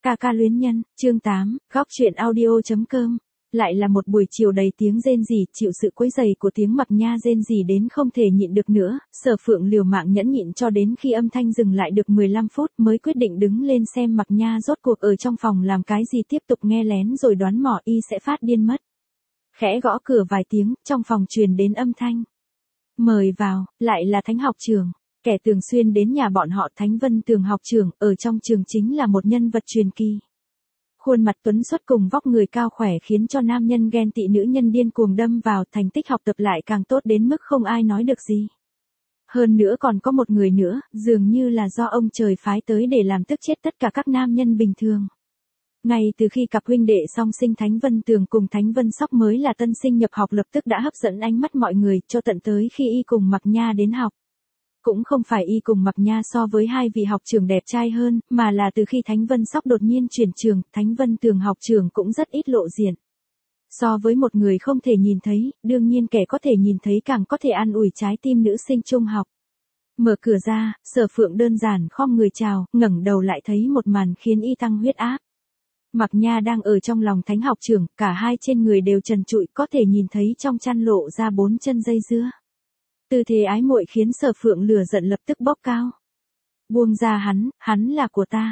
Ca ca luyến nhân, chương 8, góc truyện audio.com. Lại là một buổi chiều đầy tiếng rên rỉ, chịu sự quấy rầy của tiếng Mặc Nha rên rỉ đến không thể nhịn được nữa, Sở Phượng liều mạng nhẫn nhịn cho đến khi âm thanh dừng lại được 15 phút mới quyết định đứng lên xem Mặc Nha rốt cuộc ở trong phòng làm cái gì, tiếp tục nghe lén rồi đoán mò y sẽ phát điên mất. Khẽ gõ cửa vài tiếng, trong phòng truyền đến âm thanh. Mời vào, lại là Thánh học trưởng. Kẻ thường xuyên đến nhà bọn họ, Thánh Vân Tường học trưởng, ở trong trường chính là một nhân vật truyền kỳ. Khuôn mặt tuấn xuất cùng vóc người cao khỏe khiến cho nam nhân ghen tị, nữ nhân điên cuồng đâm vào, thành tích học tập lại càng tốt đến mức không ai nói được gì. Hơn nữa còn có một người nữa, dường như là do ông trời phái tới để làm tức chết tất cả các nam nhân bình thường. Ngay từ khi cặp huynh đệ song sinh Thánh Vân Tường cùng Thánh Vân Sóc mới là tân sinh nhập học lập tức đã hấp dẫn ánh mắt mọi người, cho tận tới khi y cùng Mặc Nha đến học. Cũng không phải y cùng Mặc Nha so với hai vị học trưởng đẹp trai hơn, mà là từ khi Thánh Vân Sóc đột nhiên chuyển trường, Thánh Vân Tường học trưởng cũng rất ít lộ diện. So với một người không thể nhìn thấy, đương nhiên kẻ có thể nhìn thấy càng có thể an ủi trái tim nữ sinh trung học. Mở cửa ra, Sở Phượng đơn giản khom người chào, ngẩng đầu lại thấy một màn khiến y tăng huyết áp. Mặc Nha đang ở trong lòng Thánh học trưởng, cả hai trên người đều trần trụi, có thể nhìn thấy trong chăn lộ ra 4 chân dây dưa. Tư thế ái muội khiến Sở Phượng lửa giận lập tức bốc cao. Buông ra hắn là của ta.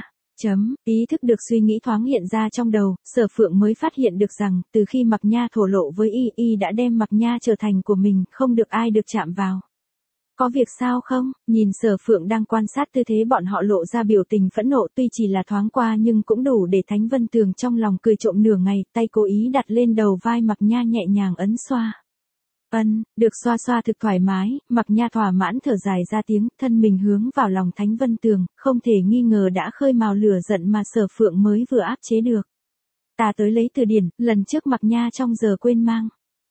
Ý thức được suy nghĩ thoáng hiện ra trong đầu, Sở Phượng mới phát hiện được rằng, từ khi Mặc Nha thổ lộ với y đã đem Mặc Nha trở thành của mình, không được ai được chạm vào. Có việc sao không? Nhìn Sở Phượng đang quan sát tư thế bọn họ lộ ra biểu tình phẫn nộ, tuy chỉ là thoáng qua nhưng cũng đủ để Thánh Vân Tường trong lòng cười trộm nửa ngày, tay cố ý đặt lên đầu vai Mặc Nha nhẹ nhàng ấn xoa. Được xoa xoa thực thoải mái, Mặc Nha thỏa mãn thở dài ra tiếng, thân mình hướng vào lòng Thánh Vân Tường, không thể nghi ngờ đã khơi mào lửa giận mà Sở Phượng mới vừa áp chế được. Ta tới lấy từ điển, lần trước Mặc Nha trong giờ quên mang.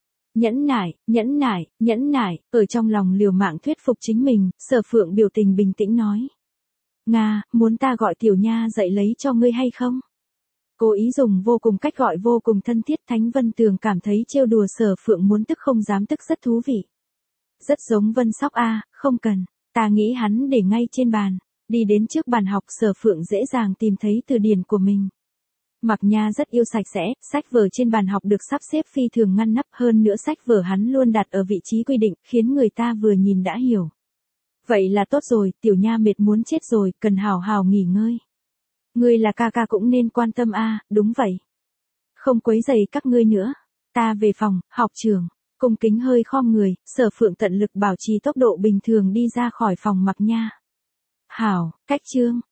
Nhẫn nại, ở trong lòng liều mạng thuyết phục chính mình, Sở Phượng biểu tình bình tĩnh nói. Nga, muốn ta gọi Tiểu Nha dậy lấy cho ngươi hay không? Cố ý dùng vô cùng cách gọi vô cùng thân thiết, Thánh Vân Tường cảm thấy trêu đùa Sở Phượng muốn tức không dám tức rất thú vị. Rất giống Vân Sóc a, không cần, ta nghĩ hắn để ngay trên bàn. Đi đến trước bàn học, Sở Phượng dễ dàng tìm thấy từ điển của mình. Mặc Nha rất yêu sạch sẽ, sách vở trên bàn học được sắp xếp phi thường ngăn nắp, hơn nữa sách vở hắn luôn đặt ở vị trí quy định, khiến người ta vừa nhìn đã hiểu. Vậy là tốt rồi, Tiểu Nha mệt muốn chết rồi, cần hào hào nghỉ ngơi. Ngươi là ca ca cũng nên quan tâm a, đúng vậy. Không quấy rầy các ngươi nữa. Ta về phòng, học trưởng. Cung kính hơi khom người, Sở Phượng tận lực bảo trì tốc độ bình thường đi ra khỏi phòng Mặc Nha. Hảo, cách chương.